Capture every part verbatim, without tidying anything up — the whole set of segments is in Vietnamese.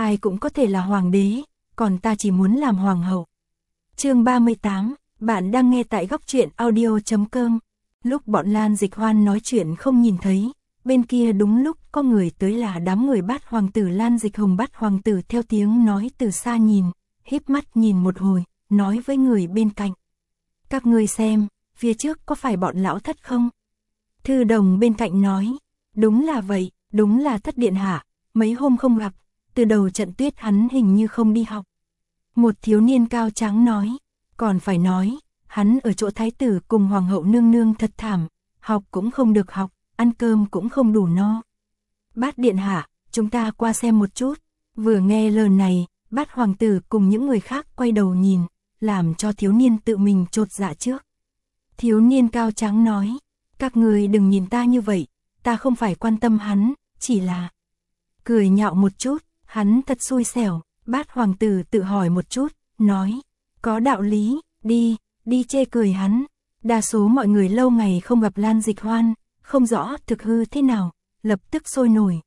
ai cũng có thể là hoàng đế, còn ta chỉ muốn làm hoàng hậu. Chương ba mươi tám, bạn đang nghe tại góc truyện audio chấm com. Lúc bọn Lan Dịch Hoan nói chuyện không nhìn thấy, bên kia đúng lúc có người tới là đám người Bát hoàng tử Lan Dịch Hồng. Bát hoàng tử theo tiếng nói từ xa nhìn, híp mắt nhìn một hồi, nói với người bên cạnh. Các ngươi xem, phía trước có phải bọn lão thất không? Thư đồng bên cạnh nói, đúng là vậy, đúng là thất điện hạ, mấy hôm không gặp, từ đầu trận tuyết hắn hình như không đi học. Một thiếu niên cao tráng nói, còn phải nói, hắn ở chỗ thái tử cùng hoàng hậu nương nương thật thảm, học cũng không được học, ăn cơm cũng không đủ no. Bát điện hạ, chúng ta qua xem một chút. Vừa nghe lời này, Bát hoàng tử cùng những người khác quay đầu nhìn, làm cho thiếu niên tự mình chột dạ trước. Thiếu niên cao tráng nói, các người đừng nhìn ta như vậy, ta không phải quan tâm hắn, chỉ là cười nhạo một chút, hắn thật xui xẻo. Bát hoàng tử tự hỏi một chút, nói, có đạo lý, đi, đi chê cười hắn. Đa số mọi người lâu ngày không gặp Lan Dịch Hoan, không rõ thực hư thế nào, lập tức sôi nổi.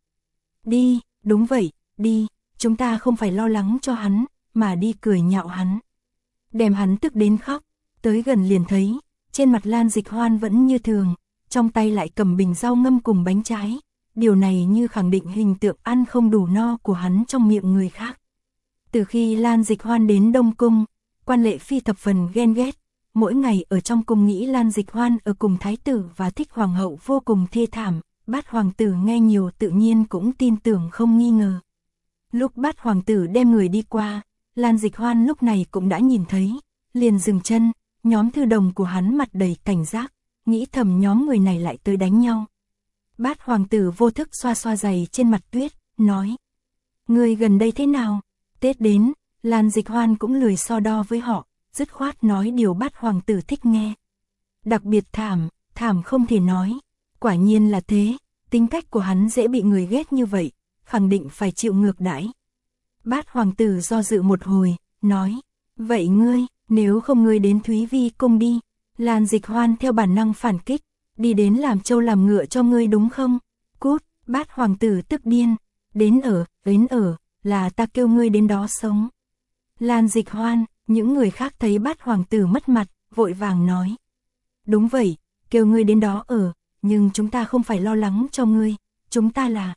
Đi, đúng vậy, đi, chúng ta không phải lo lắng cho hắn, mà đi cười nhạo hắn. Đem hắn tức đến khóc, tới gần liền thấy, trên mặt Lan Dịch Hoan vẫn như thường, trong tay lại cầm bình rau ngâm cùng bánh trái. Điều này như khẳng định hình tượng ăn không đủ no của hắn trong miệng người khác. Từ khi Lan Dịch Hoan đến Đông Cung, quan lệ phi thập phần ghen ghét, mỗi ngày ở trong cung nghĩ Lan Dịch Hoan ở cùng thái tử và thích hoàng hậu vô cùng thê thảm. Bát hoàng tử nghe nhiều tự nhiên cũng tin tưởng không nghi ngờ. Lúc Bát hoàng tử đem người đi qua, Lan Dịch Hoan lúc này cũng đã nhìn thấy, liền dừng chân, nhóm thư đồng của hắn mặt đầy cảnh giác, nghĩ thầm nhóm người này lại tới đánh nhau. Bát hoàng tử vô thức xoa xoa giày trên mặt tuyết, nói, người gần đây thế nào? Tết đến, Lan Dịch Hoan cũng lười so đo với họ, dứt khoát nói điều Bát hoàng tử thích nghe. Đặc biệt thảm, thảm không thể nói, quả nhiên là thế, tính cách của hắn dễ bị người ghét như vậy, khẳng định phải chịu ngược đãi. Bát hoàng tử do dự một hồi, nói, vậy ngươi, nếu không ngươi đến Thúy Vi cung đi. Lan Dịch Hoan theo bản năng phản kích, đi đến làm trâu làm ngựa cho ngươi đúng không? Cút, Bát hoàng tử tức điên, đến ở, đến ở, là ta kêu ngươi đến đó sống. Lan Dịch Hoan, những người khác thấy Bát hoàng tử mất mặt, vội vàng nói. Đúng vậy, kêu ngươi đến đó ở, nhưng chúng ta không phải lo lắng cho ngươi, chúng ta là...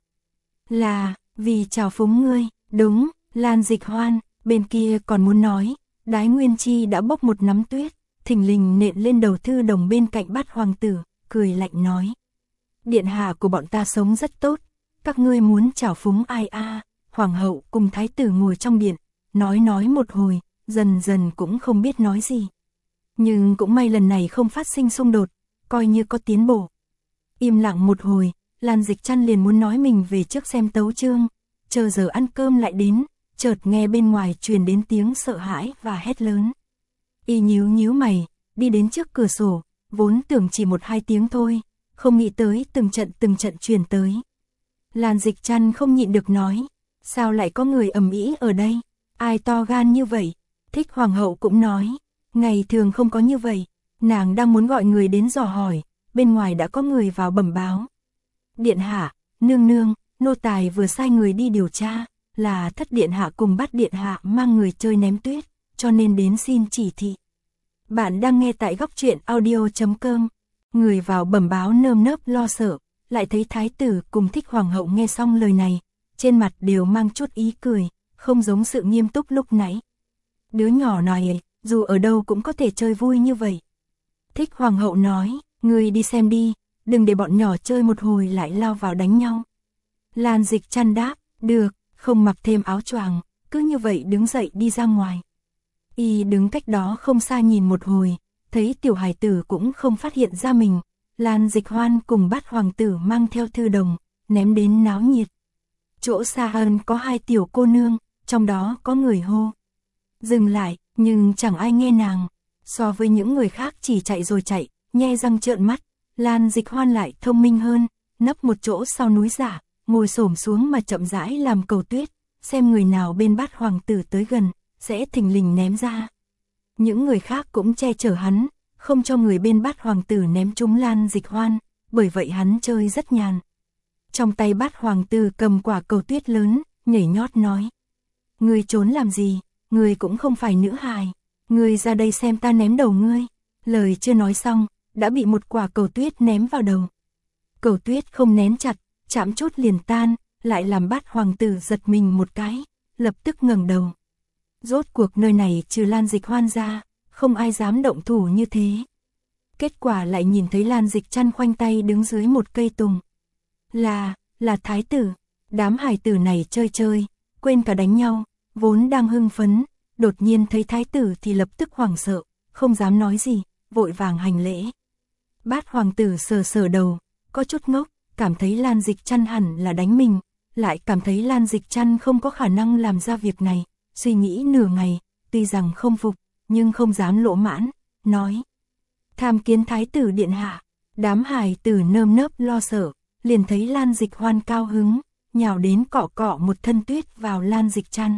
Là, vì chào phúng ngươi, đúng, Lan Dịch Hoan, bên kia còn muốn nói, Đái Nguyên Chi đã bốc một nắm tuyết, thình lình nện lên đầu thư đồng bên cạnh Bát hoàng tử, cười lạnh nói. Điện hạ của bọn ta sống rất tốt, các ngươi muốn chào phúng ai a? À? Hoàng hậu cùng thái tử ngồi trong điện, nói nói một hồi, dần dần cũng không biết nói gì. Nhưng cũng may lần này không phát sinh xung đột, coi như có tiến bộ. Im lặng một hồi, Lan Dịch Trăn liền muốn nói mình về trước xem tấu chương, chờ giờ ăn cơm lại đến, chợt nghe bên ngoài truyền đến tiếng sợ hãi và hét lớn. Y nhíu nhíu mày, đi đến trước cửa sổ, vốn tưởng chỉ một hai tiếng thôi, không nghĩ tới từng trận từng trận truyền tới. Lan Dịch Trăn không nhịn được nói, sao lại có người ầm ĩ ở đây, ai to gan như vậy? Thích hoàng hậu cũng nói, ngày thường không có như vậy, nàng đang muốn gọi người đến dò hỏi, bên ngoài đã có người vào bẩm báo. Điện hạ, nương nương, nô tài vừa sai người đi điều tra, là thất điện hạ cùng Bát điện hạ mang người chơi ném tuyết, cho nên đến xin chỉ thị. Bạn đang nghe tại góc truyện audio chấm com. Người vào bẩm báo nơm nớp lo sợ, lại thấy thái tử cùng thích hoàng hậu nghe xong lời này, trên mặt đều mang chút ý cười, không giống sự nghiêm túc lúc nãy. Đứa nhỏ này, dù ở đâu cũng có thể chơi vui như vậy. Thích hoàng hậu nói, người đi xem đi, đừng để bọn nhỏ chơi một hồi lại lao vào đánh nhau. Lan Dịch Trăn đáp, được, không mặc thêm áo choàng, cứ như vậy đứng dậy đi ra ngoài. Y đứng cách đó không xa nhìn một hồi, thấy tiểu hài tử cũng không phát hiện ra mình, Lan Dịch Hoan cùng Bát hoàng tử mang theo thư đồng, ném đến náo nhiệt. Chỗ xa hơn có hai tiểu cô nương, trong đó có người hô. Dừng lại, nhưng chẳng ai nghe nàng, so với những người khác chỉ chạy rồi chạy, nhe răng trợn mắt, Lan Dịch Hoan lại thông minh hơn, nấp một chỗ sau núi giả, ngồi xổm xuống mà chậm rãi làm cầu tuyết, xem người nào bên Bát hoàng tử tới gần, sẽ thình lình ném ra. Những người khác cũng che chở hắn, không cho người bên Bát hoàng tử ném trúng Lan Dịch Hoan, bởi vậy hắn chơi rất nhàn. Trong tay Bát hoàng tử cầm quả cầu tuyết lớn, nhảy nhót nói, Ngươi trốn làm gì, ngươi cũng không phải nữ hài, ngươi ra đây xem ta ném đầu ngươi. Lời chưa nói xong, đã bị một quả cầu tuyết ném vào đầu. Cầu tuyết không nén chặt, chạm chút liền tan, lại làm Bát hoàng tử giật mình một cái, lập tức ngẩng đầu. Rốt cuộc nơi này trừ Lan Dịch Hoan ra, không ai dám động thủ như thế. Kết quả lại nhìn thấy Lan Dịch Trăn khoanh tay đứng dưới một cây tùng. Là, là thái tử. Đám hài tử này chơi chơi, quên cả đánh nhau, vốn đang hưng phấn, đột nhiên thấy thái tử thì lập tức hoảng sợ, không dám nói gì, vội vàng hành lễ. Bát hoàng tử sờ sờ đầu, có chút ngốc, cảm thấy Lan Dịch Trăn hẳn là đánh mình, lại cảm thấy Lan Dịch Trăn không có khả năng làm ra việc này, suy nghĩ nửa ngày, tuy rằng không phục, nhưng không dám lỗ mãn, nói. Tham kiến thái tử điện hạ. Đám hài tử nơm nớp lo sợ, liền thấy Lan Dịch Hoan cao hứng, nhào đến cọ cọ một thân tuyết vào Lan Dịch Trăn.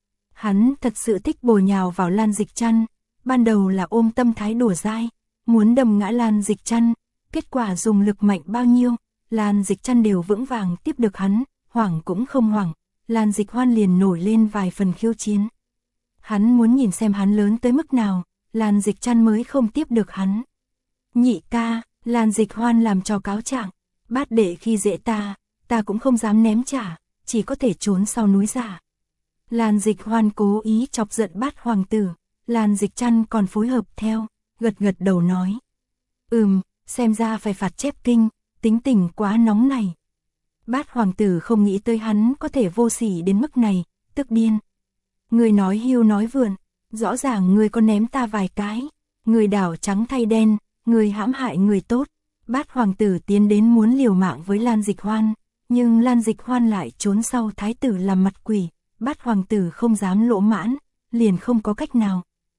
Hắn thật sự thích bồi nhào vào Lan Dịch Trăn, ban đầu là ôm tâm thái đùa dai, muốn đầm ngã Lan Dịch Trăn, kết quả dùng lực mạnh bao nhiêu, Lan Dịch Trăn đều vững vàng tiếp được hắn, hoảng cũng không hoảng, Lan Dịch Hoan liền nổi lên vài phần khiêu chiến. Hắn muốn nhìn xem hắn lớn tới mức nào, Lan Dịch Trăn mới không tiếp được hắn. Nhị ca, Lan Dịch Hoan làm trò cáo trạng, Bát đệ khi dễ ta, ta cũng không dám ném trả, chỉ có thể trốn sau núi giả. Lan Dịch Hoan cố ý chọc giận Bát hoàng tử, Lan Dịch Trăn còn phối hợp theo, gật gật đầu nói. Ừm, xem ra phải phạt chép kinh, tính tình quá nóng này. Bát hoàng tử không nghĩ tới hắn có thể vô sỉ đến mức này, tức điên. Người nói hưu nói vượn, rõ ràng người có ném ta vài cái, người đảo trắng thay đen, người hãm hại người tốt. Bát hoàng tử tiến đến muốn liều mạng với Lan Dịch Hoan, nhưng Lan Dịch Hoan lại trốn sau thái tử làm mặt quỷ, Bát hoàng tử không dám lỗ mãn, liền không có cách nào.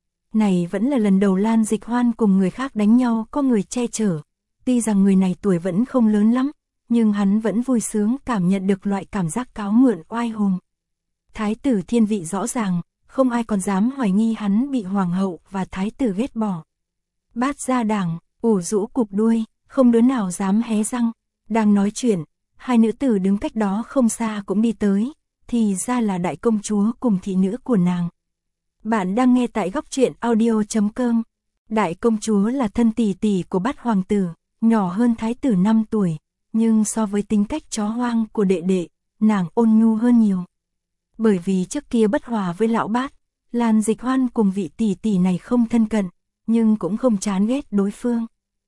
Này vẫn là lần đầu Lan Dịch Hoan cùng người khác đánh nhau có người che chở, tuy rằng người này tuổi vẫn không lớn lắm, nhưng hắn vẫn vui sướng cảm nhận được loại cảm giác cáo mượn oai hùng. Thái tử thiên vị rõ ràng, không ai còn dám hoài nghi hắn bị hoàng hậu và thái tử ghét bỏ. Bát gia đảng, ủ rũ cụp đuôi, không đứa nào dám hé răng. Đang nói chuyện, hai nữ tử đứng cách đó không xa cũng đi tới, thì ra là đại công chúa cùng thị nữ của nàng. Bạn đang nghe tại góc truyện audio chấm com. Đại công chúa là thân tỷ tỷ của Bát hoàng tử, nhỏ hơn thái tử năm tuổi, nhưng so với tính cách chó hoang của đệ đệ, nàng ôn nhu hơn nhiều. Bởi vì trước kia bất hòa với lão Bát, Lan Dịch Hoan cùng vị tỷ tỷ này không thân cận, nhưng cũng không chán ghét đối phương.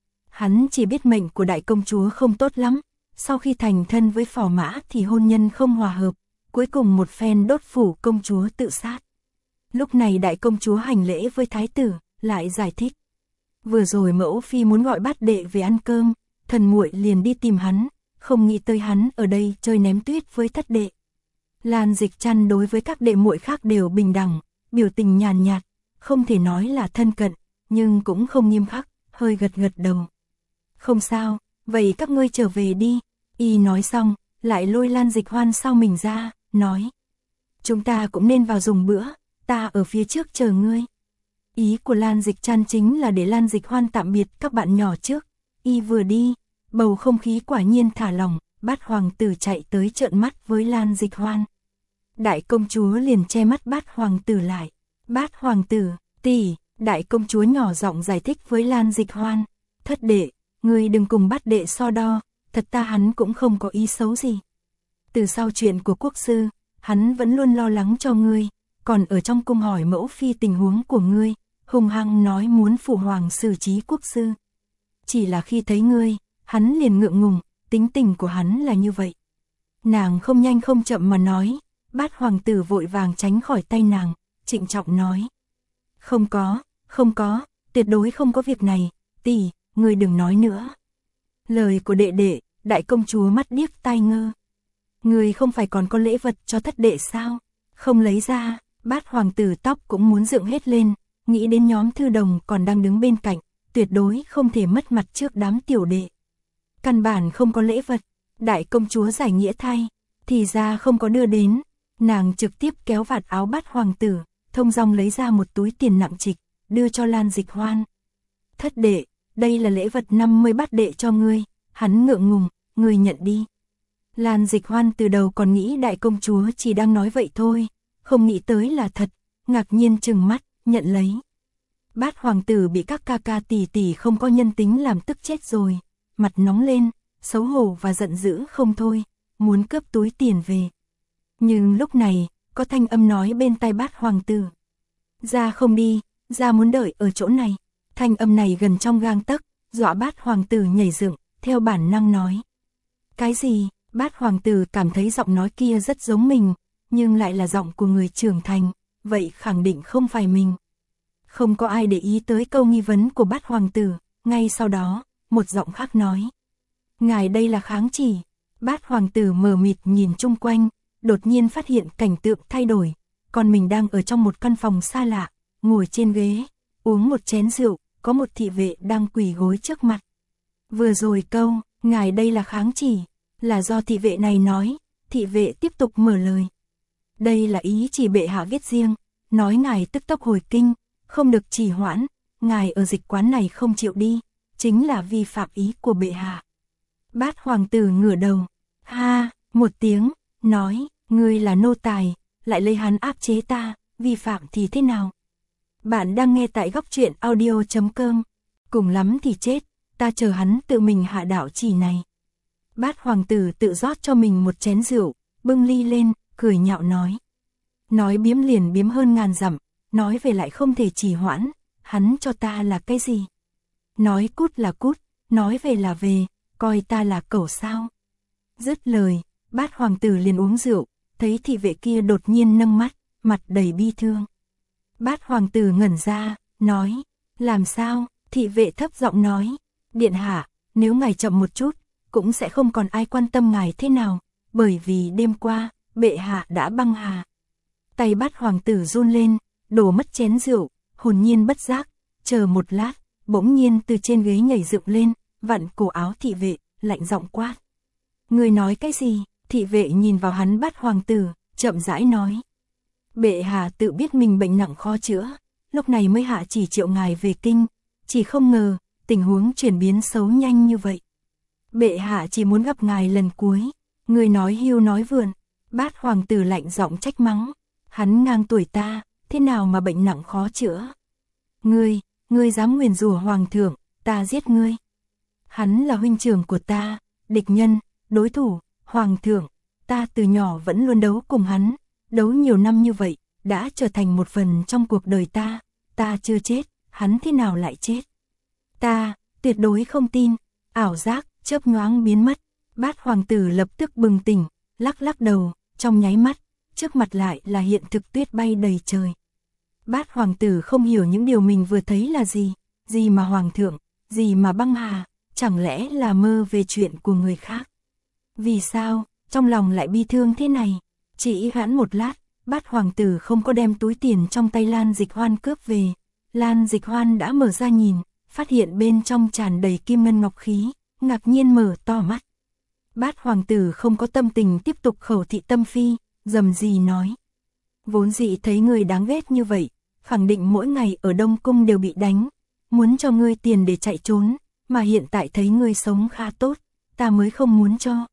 Hắn chỉ biết mệnh của đại công chúa không tốt lắm, sau khi thành thân với phò mã thì hôn nhân không hòa hợp, cuối cùng một phen đốt phủ công chúa tự sát. Lúc này đại công chúa hành lễ với thái tử, lại giải thích. Vừa rồi mẫu phi muốn gọi Bát đệ về ăn cơm, thần muội liền đi tìm hắn, không nghĩ tới hắn ở đây chơi ném tuyết với thất đệ. Lan Dịch Trăn đối với các đệ muội khác đều bình đẳng, biểu tình nhàn nhạt, không thể nói là thân cận, nhưng cũng không nghiêm khắc, hơi gật gật đầu. Không sao, vậy các ngươi trở về đi. Y nói xong, lại lôi Lan Dịch Hoan sau mình ra, nói. Chúng ta cũng nên vào dùng bữa, ta ở phía trước chờ ngươi. Ý của Lan Dịch Trăn chính là để Lan Dịch Hoan tạm biệt các bạn nhỏ trước. Y vừa đi, bầu không khí quả nhiên thả lỏng, Bát hoàng tử chạy tới trợn mắt với Lan Dịch Hoan. Đại công chúa liền che mắt Bát hoàng tử lại. Bát hoàng tử, tỷ, đại công chúa nhỏ giọng giải thích với Lan Dịch Hoan. Thất đệ, ngươi đừng cùng Bát đệ so đo, thật ta hắn cũng không có ý xấu gì. Từ sau chuyện của quốc sư, hắn vẫn luôn lo lắng cho ngươi, còn ở trong cung hỏi mẫu phi tình huống của ngươi, hung hăng nói muốn phụ hoàng xử trí quốc sư. Chỉ là khi thấy ngươi, hắn liền ngượng ngùng, tính tình của hắn là như vậy. Nàng không nhanh không chậm mà nói, Bát hoàng tử vội vàng tránh khỏi tay nàng, trịnh trọng nói. Không có, không có, tuyệt đối không có việc này, tỷ, ngươi đừng nói nữa. Lời của đệ đệ, đại công chúa mắt điếc tai ngơ. Ngươi không phải còn có lễ vật cho thất đệ sao? Không lấy ra, Bát hoàng tử tóc cũng muốn dựng hết lên, nghĩ đến nhóm thư đồng còn đang đứng bên cạnh, tuyệt đối không thể mất mặt trước đám tiểu đệ. Căn bản không có lễ vật, đại công chúa giải nghĩa thay, thì ra không có đưa đến. Nàng trực tiếp kéo vạt áo Bát hoàng tử, thông dong lấy ra một túi tiền nặng trịch, đưa cho Lan Dịch Hoan. Thất đệ, đây là lễ vật năm mươi Bát đệ cho ngươi. Hắn ngượng ngùng, ngươi nhận đi. Lan Dịch Hoan từ đầu còn nghĩ đại công chúa chỉ đang nói vậy thôi, không nghĩ tới là thật, ngạc nhiên trừng mắt, nhận lấy. Bát hoàng tử bị các ca ca tỷ tỷ không có nhân tính làm tức chết rồi, mặt nóng lên, xấu hổ và giận dữ không thôi, muốn cướp túi tiền về. Nhưng lúc này, có thanh âm nói bên tai bát hoàng tử. Ra không đi, ra muốn đợi ở chỗ này. Thanh âm này gần trong gang tấc, dọa bát hoàng tử nhảy dựng, theo bản năng nói. Cái gì? Bát hoàng tử cảm thấy giọng nói kia rất giống mình, nhưng lại là giọng của người trưởng thành, vậy khẳng định không phải mình. Không có ai để ý tới câu nghi vấn của bát hoàng tử, ngay sau đó, một giọng khác nói. Ngài đây là kháng chỉ. Bát hoàng tử mờ mịt nhìn chung quanh, đột nhiên phát hiện cảnh tượng thay đổi, còn mình đang ở trong một căn phòng xa lạ, ngồi trên ghế, uống một chén rượu, có một thị vệ đang quỳ gối trước mặt. Vừa rồi câu, ngài đây là kháng chỉ, là do thị vệ này nói, thị vệ tiếp tục mở lời. Đây là ý chỉ bệ hạ viết riêng, nói ngài tức tốc hồi kinh, không được trì hoãn, ngài ở dịch quán này không chịu đi, chính là vi phạm ý của bệ hạ. Bát hoàng tử ngửa đầu, ha, một tiếng, nói, ngươi là nô tài, lại lấy hắn áp chế ta, vi phạm thì thế nào? Bạn đang nghe tại góc truyện audio chấm com, cùng lắm thì chết, ta chờ hắn tự mình hạ đạo chỉ này. Bát hoàng tử tự rót cho mình một chén rượu, bưng ly lên, cười nhạo nói. Nói biếm liền biếm hơn ngàn dặm, nói về lại không thể trì hoãn, hắn cho ta là cái gì? Nói cút là cút, nói về là về, coi ta là cẩu sao? Dứt lời, bát hoàng tử liền uống rượu, thấy thị vệ kia đột nhiên nâng mắt, mặt đầy bi thương. Bát hoàng tử ngẩn ra, nói, làm sao? Thị vệ thấp giọng nói, điện hạ, nếu ngài chậm một chút, cũng sẽ không còn ai quan tâm ngài thế nào, bởi vì đêm qua, bệ hạ đã băng hà. Tay bát hoàng tử run lên, đổ mất chén rượu, hồn nhiên bất giác, chờ một lát, bỗng nhiên từ trên ghế nhảy dựng lên, vặn cổ áo thị vệ, lạnh giọng quát. Người nói cái gì? Thị vệ nhìn vào hắn bát hoàng tử, chậm rãi nói. Bệ hạ tự biết mình bệnh nặng khó chữa, lúc này mới hạ chỉ triệu ngài về kinh, chỉ không ngờ, tình huống chuyển biến xấu nhanh như vậy. Bệ hạ chỉ muốn gặp ngài lần cuối, người nói hưu nói vượn, bát hoàng tử lạnh giọng trách mắng, hắn ngang tuổi ta, thế nào mà bệnh nặng khó chữa? Ngươi, ngươi dám nguyền rủa hoàng thượng, ta giết ngươi. Hắn là huynh trưởng của ta, địch nhân, đối thủ, hoàng thượng, ta từ nhỏ vẫn luôn đấu cùng hắn, đấu nhiều năm như vậy, đã trở thành một phần trong cuộc đời ta, ta chưa chết, hắn thế nào lại chết? Ta, tuyệt đối không tin, ảo giác, chớp nhoáng biến mất, bát hoàng tử lập tức bừng tỉnh, lắc lắc đầu, trong nháy mắt, trước mặt lại là hiện thực tuyết bay đầy trời. Bát hoàng tử không hiểu những điều mình vừa thấy là gì, gì mà hoàng thượng, gì mà băng hà, chẳng lẽ là mơ về chuyện của người khác. Vì sao, trong lòng lại bi thương thế này? Chỉ hoãn một lát, bát hoàng tử không có đem túi tiền trong tay Lan Dịch Hoan cướp về. Lan Dịch Hoan đã mở ra nhìn, phát hiện bên trong tràn đầy kim ngân ngọc khí, ngạc nhiên mở to mắt. Bát hoàng tử không có tâm tình tiếp tục khẩu thị tâm phi, dầm gì nói. Vốn dĩ thấy người đáng ghét như vậy, khẳng định mỗi ngày ở Đông Cung đều bị đánh, muốn cho ngươi tiền để chạy trốn, mà hiện tại thấy ngươi sống khá tốt, ta mới không muốn cho.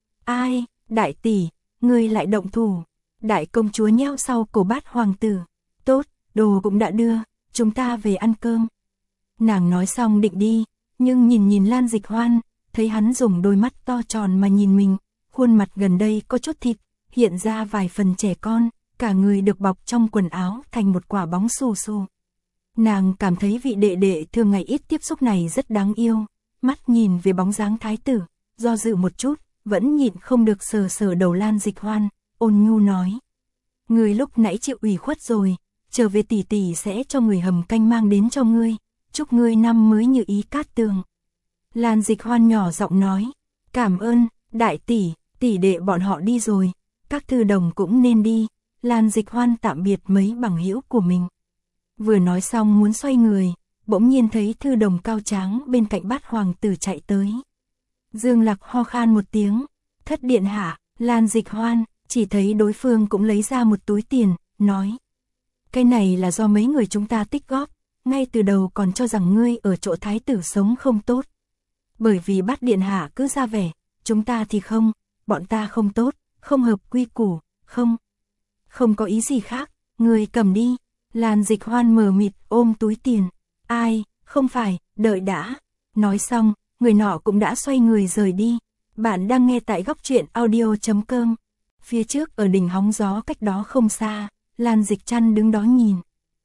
Ai, đại tỷ, ngươi lại động thủ. Đại công chúa nheo sau cổ bát hoàng tử. Tốt, đồ cũng đã đưa, chúng ta về ăn cơm. Nàng nói xong định đi, nhưng nhìn nhìn Lan Dịch Hoan, thấy hắn dùng đôi mắt to tròn mà nhìn mình, khuôn mặt gần đây có chút thịt, hiện ra vài phần trẻ con, cả người được bọc trong quần áo thành một quả bóng xù xù. Nàng cảm thấy vị đệ đệ thường ngày ít tiếp xúc này rất đáng yêu, mắt nhìn về bóng dáng thái tử, do dự một chút, vẫn nhịn không được sờ sờ đầu Lan Dịch Hoan, ôn nhu nói. Người lúc nãy chịu ủy khuất rồi, trở về tỷ tỷ sẽ cho người hầm canh mang đến cho ngươi, chúc ngươi năm mới như ý cát tường. Lan Dịch Hoan nhỏ giọng nói, cảm ơn, đại tỷ, tỷ đệ bọn họ đi rồi, các thư đồng cũng nên đi. Lan Dịch Hoan tạm biệt mấy bằng hữu của mình. Vừa nói xong muốn xoay người, bỗng nhiên thấy thư đồng cao tráng bên cạnh bát hoàng tử chạy tới. Dương Lạc ho khan một tiếng, thất điện hạ, Lan Dịch Hoan, chỉ thấy đối phương cũng lấy ra một túi tiền, nói. Cái này là do mấy người chúng ta tích góp, ngay từ đầu còn cho rằng ngươi ở chỗ thái tử sống không tốt. Bởi vì bát điện hạ cứ ra vẻ, chúng ta thì không, bọn ta không tốt, không hợp quy củ, không. không có ý gì khác, người cầm đi. Lan Dịch Hoan mờ mịt ôm túi tiền. Ai, không phải, đợi đã. Nói xong, người nọ cũng đã xoay người rời đi. Bạn đang nghe tại góc truyện audio.com. Phía trước ở đỉnh hóng gió cách đó không xa, Lan Dịch Trăn đứng đó nhìn.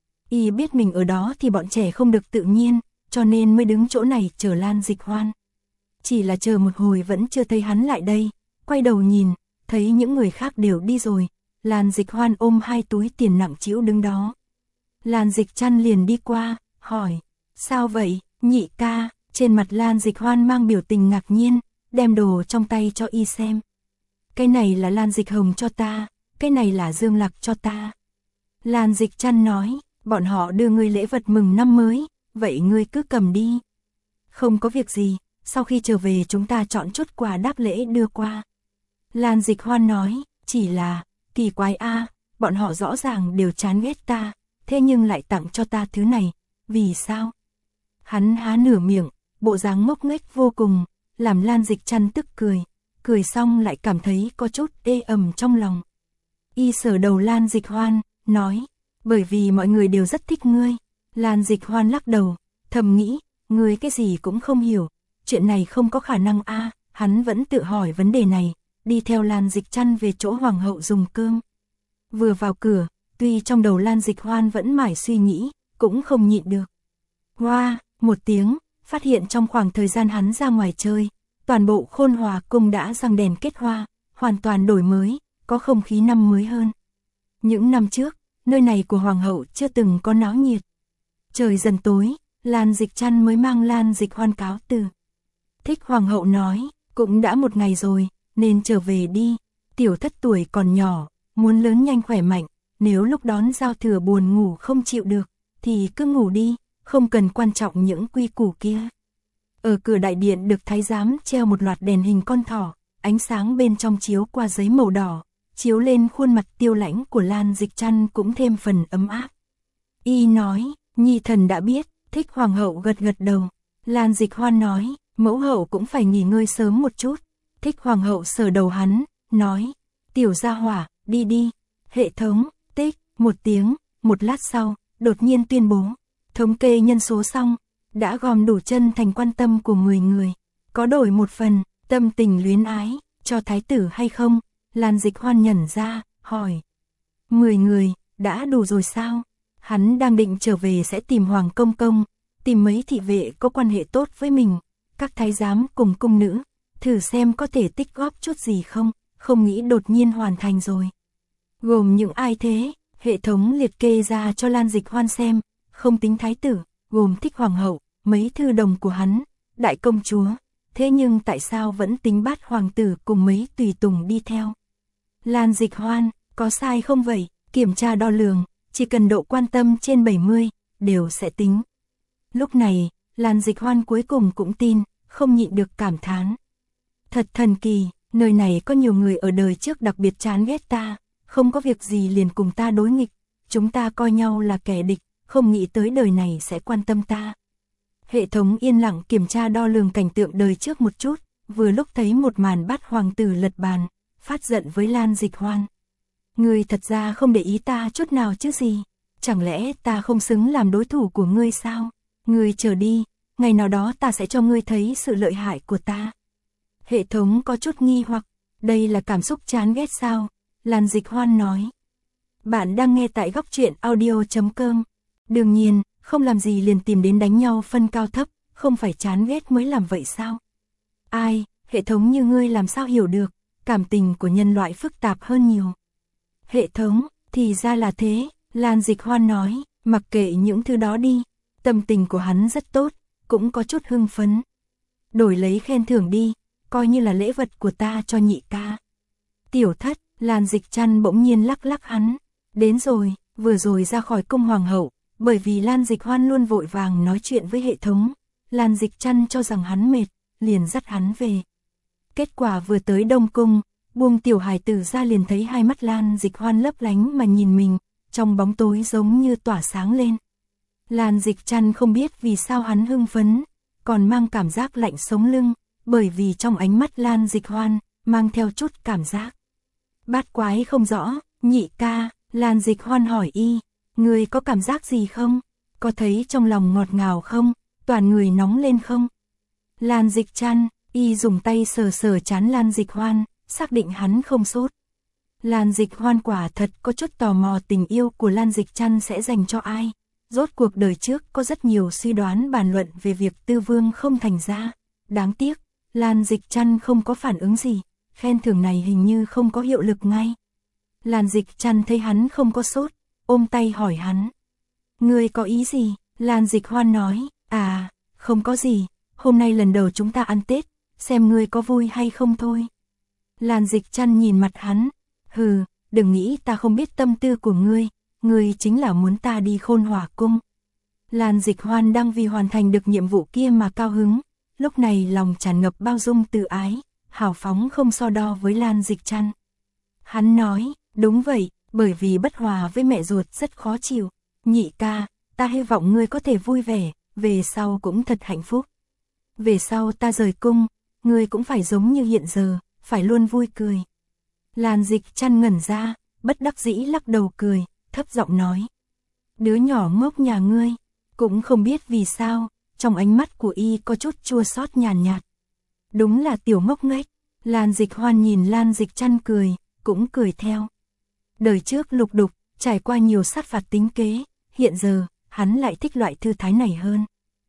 Y biết mình ở đó thì bọn trẻ không được tự nhiên, cho nên mới đứng chỗ này chờ Lan Dịch Hoan. Chỉ là chờ một hồi vẫn chưa thấy hắn lại đây, quay đầu nhìn, thấy những người khác đều đi rồi. Lan Dịch Hoan ôm hai túi tiền nặng trĩu đứng đó. Lan Dịch Trăn liền đi qua, hỏi, sao vậy, nhị ca? Trên mặt Lan Dịch Hoan mang biểu tình ngạc nhiên, đem đồ trong tay cho y xem. Cái này là Lan Dịch Hồng cho ta, cái này là Dương Lạc cho ta. Lan Dịch Trăn nói, bọn họ đưa ngươi lễ vật mừng năm mới, vậy ngươi cứ cầm đi. Không có việc gì, sau khi trở về chúng ta chọn chút quà đáp lễ đưa qua. Lan Dịch Hoan nói, chỉ là, kỳ quái a, bọn họ rõ ràng đều chán ghét ta, thế nhưng lại tặng cho ta thứ này, vì sao? Hắn há nửa miệng, bộ dáng ngốc nghếch vô cùng, làm Lan Dịch Trăn tức cười, cười xong lại cảm thấy có chút ê ẩm trong lòng. Y sờ đầu Lan Dịch Hoan, nói, bởi vì mọi người đều rất thích ngươi. Lan Dịch Hoan lắc đầu, thầm nghĩ, ngươi cái gì cũng không hiểu, chuyện này không có khả năng a. Hắn vẫn tự hỏi vấn đề này, đi theo Lan Dịch Trăn về chỗ hoàng hậu dùng cơm. Vừa vào cửa, tuy trong đầu Lan Dịch Hoan vẫn mải suy nghĩ, cũng không nhịn được. Hoa, một tiếng, phát hiện trong khoảng thời gian hắn ra ngoài chơi, toàn bộ Khôn Hòa cung đã răng đèn kết hoa, hoàn toàn đổi mới, có không khí năm mới hơn. Những năm trước, nơi này của hoàng hậu chưa từng có náo nhiệt. Trời dần tối, Lan Dịch Trăn mới mang Lan Dịch Hoan cáo từ. Thích hoàng hậu nói, cũng đã một ngày rồi, nên trở về đi. Tiểu thất tuổi còn nhỏ, muốn lớn nhanh khỏe mạnh, nếu lúc đón giao thừa buồn ngủ không chịu được, thì cứ ngủ đi, không cần quan trọng những quy củ kia. Ở cửa đại điện được thái giám treo một loạt đèn hình con thỏ, ánh sáng bên trong chiếu qua giấy màu đỏ, chiếu lên khuôn mặt tiêu lãnh của Lan Dịch Trăn cũng thêm phần ấm áp. Y nói, nhi thần đã biết. Thích hoàng hậu gật gật đầu. Lan Dịch Hoan nói, mẫu hậu cũng phải nghỉ ngơi sớm một chút. Thích hoàng hậu sờ đầu hắn, nói, tiểu gia hỏa, đi đi. Hệ thống, tích, một tiếng, một lát sau, đột nhiên tuyên bố, thống kê nhân số xong, đã gom đủ chân thành quan tâm của mười người. Có đổi một phần, tâm tình luyến ái, cho thái tử hay không? Lan Dịch Hoan nhẩn ra, hỏi. mười người, đã đủ rồi sao? Hắn đang định trở về sẽ tìm Hoàng Công Công, tìm mấy thị vệ có quan hệ tốt với mình, các thái giám cùng cung nữ, thử xem có thể tích góp chút gì không, không nghĩ đột nhiên hoàn thành rồi. Gồm những ai thế? Hệ thống liệt kê ra cho Lan Dịch Hoan xem, không tính thái tử, gồm Thích hoàng hậu, mấy thư đồng của hắn, đại công chúa, thế nhưng tại sao vẫn tính bát hoàng tử cùng mấy tùy tùng đi theo? Lan Dịch Hoan, có sai không vậy? Kiểm tra đo lường, chỉ cần độ quan tâm trên bảy mươi, đều sẽ tính. Lúc này, Lan Dịch Hoan cuối cùng cũng tin, không nhịn được cảm thán. Thật thần kỳ, nơi này có nhiều người ở đời trước đặc biệt chán ghét ta, không có việc gì liền cùng ta đối nghịch, chúng ta coi nhau là kẻ địch, không nghĩ tới đời này sẽ quan tâm ta. Hệ thống yên lặng kiểm tra đo lường cảnh tượng đời trước một chút, vừa lúc thấy một màn bát hoàng tử lật bàn, phát giận với Lan Dịch Hoan. Ngươi thật ra không để ý ta chút nào chứ gì, chẳng lẽ ta không xứng làm đối thủ của ngươi sao? Ngươi chờ đi, ngày nào đó ta sẽ cho ngươi thấy sự lợi hại của ta. Hệ thống có chút nghi hoặc, đây là cảm xúc chán ghét sao? Lan Dịch Hoan nói. Bạn đang nghe tại góc truyện audio.com. Đương nhiên, không làm gì liền tìm đến đánh nhau phân cao thấp, không phải chán ghét mới làm vậy sao? Ai, hệ thống như ngươi làm sao hiểu được, cảm tình của nhân loại phức tạp hơn nhiều. Hệ thống, thì ra là thế, Lan Dịch Hoan nói, mặc kệ những thứ đó đi, tâm tình của hắn rất tốt, cũng có chút hưng phấn. Đổi lấy khen thưởng đi, coi như là lễ vật của ta cho nhị ca. Tiểu thất, Lan Dịch Trăn bỗng nhiên lắc lắc hắn, đến rồi, vừa rồi ra khỏi cung hoàng hậu, bởi vì Lan Dịch Hoan luôn vội vàng nói chuyện với hệ thống, Lan Dịch Trăn cho rằng hắn mệt, liền dắt hắn về. Kết quả vừa tới Đông Cung, buông tiểu hài tử ra liền thấy hai mắt Lan Dịch Hoan lấp lánh mà nhìn mình, trong bóng tối giống như tỏa sáng lên. Lan Dịch Trăn không biết vì sao hắn hưng phấn, còn mang cảm giác lạnh sống lưng, bởi vì trong ánh mắt Lan Dịch Hoan, mang theo chút cảm giác bát quái không rõ. Nhị ca, Lan Dịch Hoan hỏi y, ngươi có cảm giác gì không? Có thấy trong lòng ngọt ngào không? Toàn người nóng lên không? Lan Dịch Trăn, y dùng tay sờ sờ trán Lan Dịch Hoan, xác định hắn không sốt. Lan Dịch Hoan quả thật có chút tò mò tình yêu của Lan Dịch Trăn sẽ dành cho ai. Rốt cuộc đời trước có rất nhiều suy đoán bàn luận về việc Tư Vương không thành ra. Đáng tiếc, Lan Dịch Trăn không có phản ứng gì, khen thưởng này hình như không có hiệu lực ngay. Lan Dịch Trăn thấy hắn không có sốt, ôm tay hỏi hắn. Ngươi có ý gì? Lan Dịch Hoan nói, à, không có gì, hôm nay lần đầu chúng ta ăn Tết, xem ngươi có vui hay không thôi. Lan Dịch Trăn nhìn mặt hắn, hừ, đừng nghĩ ta không biết tâm tư của ngươi, ngươi chính là muốn ta đi Khôn Hỏa Cung. Lan Dịch Hoan đang vì hoàn thành được nhiệm vụ kia mà cao hứng, lúc này lòng tràn ngập bao dung tự ái, hào phóng không so đo với Lan Dịch Trăn. Hắn nói, đúng vậy, bởi vì bất hòa với mẹ ruột rất khó chịu, nhị ca, ta hy vọng ngươi có thể vui vẻ, về sau cũng thật hạnh phúc. Về sau ta rời cung, ngươi cũng phải giống như hiện giờ, phải luôn vui cười. Lan Dịch Trăn ngẩn ra, bất đắc dĩ lắc đầu cười, thấp giọng nói. Đứa nhỏ ngốc nhà ngươi, cũng không biết vì sao, trong ánh mắt của y có chút chua xót nhàn nhạt, nhạt. Đúng là tiểu ngốc nghếch. Lan Dịch Hoan nhìn Lan Dịch Trăn cười, cũng cười theo. Đời trước lục đục, trải qua nhiều sát phạt tính kế, hiện giờ, hắn lại thích loại thư thái này hơn.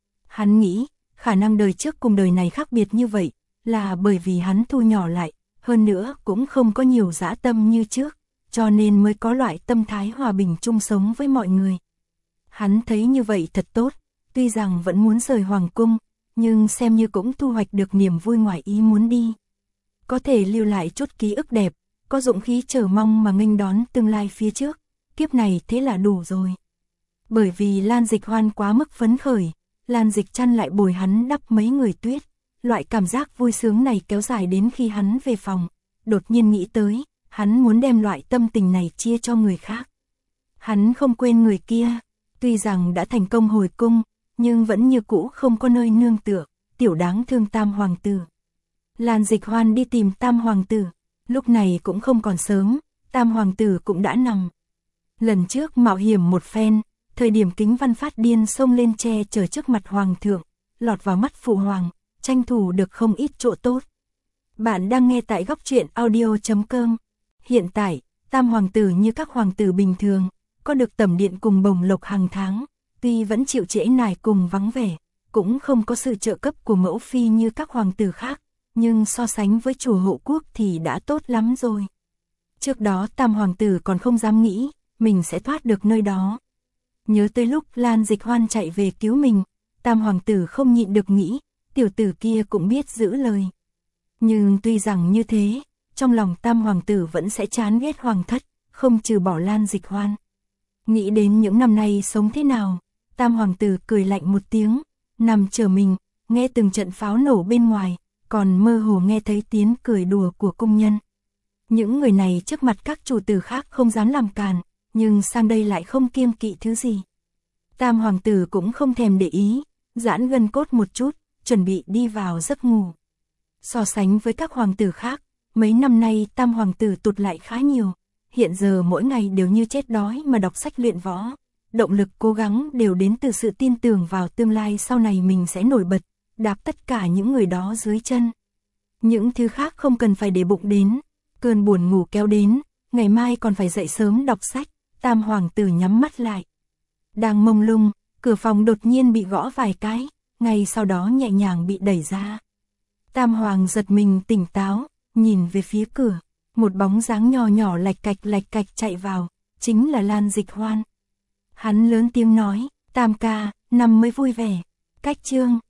Hắn nghĩ, khả năng đời trước cùng đời này khác biệt như vậy, là bởi vì hắn thu nhỏ lại, hơn nữa cũng không có nhiều dã tâm như trước, cho nên mới có loại tâm thái hòa bình chung sống với mọi người. Hắn thấy như vậy thật tốt, tuy rằng vẫn muốn rời hoàng cung, nhưng xem như cũng thu hoạch được niềm vui ngoài ý muốn đi. Có thể lưu lại chút ký ức đẹp, có dũng khí chờ mong mà nghênh đón tương lai phía trước, kiếp này thế là đủ rồi. Bởi vì Lan Dịch Hoan quá mức phấn khởi, Lan Dịch Trăn lại bồi hắn đắp mấy người tuyết, loại cảm giác vui sướng này kéo dài đến khi hắn về phòng, đột nhiên nghĩ tới, hắn muốn đem loại tâm tình này chia cho người khác. Hắn không quên người kia, tuy rằng đã thành công hồi cung, nhưng vẫn như cũ không có nơi nương tựa, tiểu đáng thương Tam Hoàng tử. Lan Dịch Hoan đi tìm Tam Hoàng tử, lúc này cũng không còn sớm, Tam Hoàng tử cũng đã nằm. Lần trước mạo hiểm một phen, thời điểm Kính Văn phát điên xông lên che chở trước mặt Hoàng thượng, lọt vào mắt Phụ Hoàng, tranh thủ được không ít chỗ tốt. Bạn đang nghe tại góc truyện audio chấm com. Hiện tại, Tam Hoàng tử như các hoàng tử bình thường, có được tẩm điện cùng bồng lộc hàng tháng, tuy vẫn chịu trễ nải cùng vắng vẻ, cũng không có sự trợ cấp của mẫu phi như các hoàng tử khác, nhưng so sánh với chủ hộ quốc thì đã tốt lắm rồi. Trước đó Tam Hoàng tử còn không dám nghĩ, mình sẽ thoát được nơi đó. Nhớ tới lúc Lan Dịch Hoan chạy về cứu mình, Tam Hoàng tử không nhịn được nghĩ, tiểu tử kia cũng biết giữ lời. Nhưng tuy rằng như thế, trong lòng Tam Hoàng tử vẫn sẽ chán ghét Hoàng thất, không trừ bỏ Lan Dịch Hoan. Nghĩ đến những năm nay sống thế nào, Tam Hoàng tử cười lạnh một tiếng, nằm chờ mình, nghe từng trận pháo nổ bên ngoài, còn mơ hồ nghe thấy tiếng cười đùa của cung nhân. Những người này trước mặt các chủ tử khác không dám làm càn, nhưng sang đây lại không kiêng kỵ thứ gì. Tam Hoàng tử cũng không thèm để ý, giãn gân cốt một chút, chuẩn bị đi vào giấc ngủ. So sánh với các hoàng tử khác, mấy năm nay Tam Hoàng tử tụt lại khá nhiều, hiện giờ mỗi ngày đều như chết đói mà đọc sách luyện võ. Động lực cố gắng đều đến từ sự tin tưởng vào tương lai sau này mình sẽ nổi bật, đạp tất cả những người đó dưới chân. Những thứ khác không cần phải để bụng đến, cơn buồn ngủ kéo đến, ngày mai còn phải dậy sớm đọc sách, Tam Hoàng tử nhắm mắt lại. Đang mông lung, cửa phòng đột nhiên bị gõ vài cái, ngay sau đó nhẹ nhàng bị đẩy ra. Tam Hoàng giật mình tỉnh táo, nhìn về phía cửa, một bóng dáng nhỏ nhỏ lạch cạch lạch cạch chạy vào, chính là Lan Dịch Hoan. Hắn lớn tiếng nói, Tam ca, nằm mới vui vẻ. Cách chương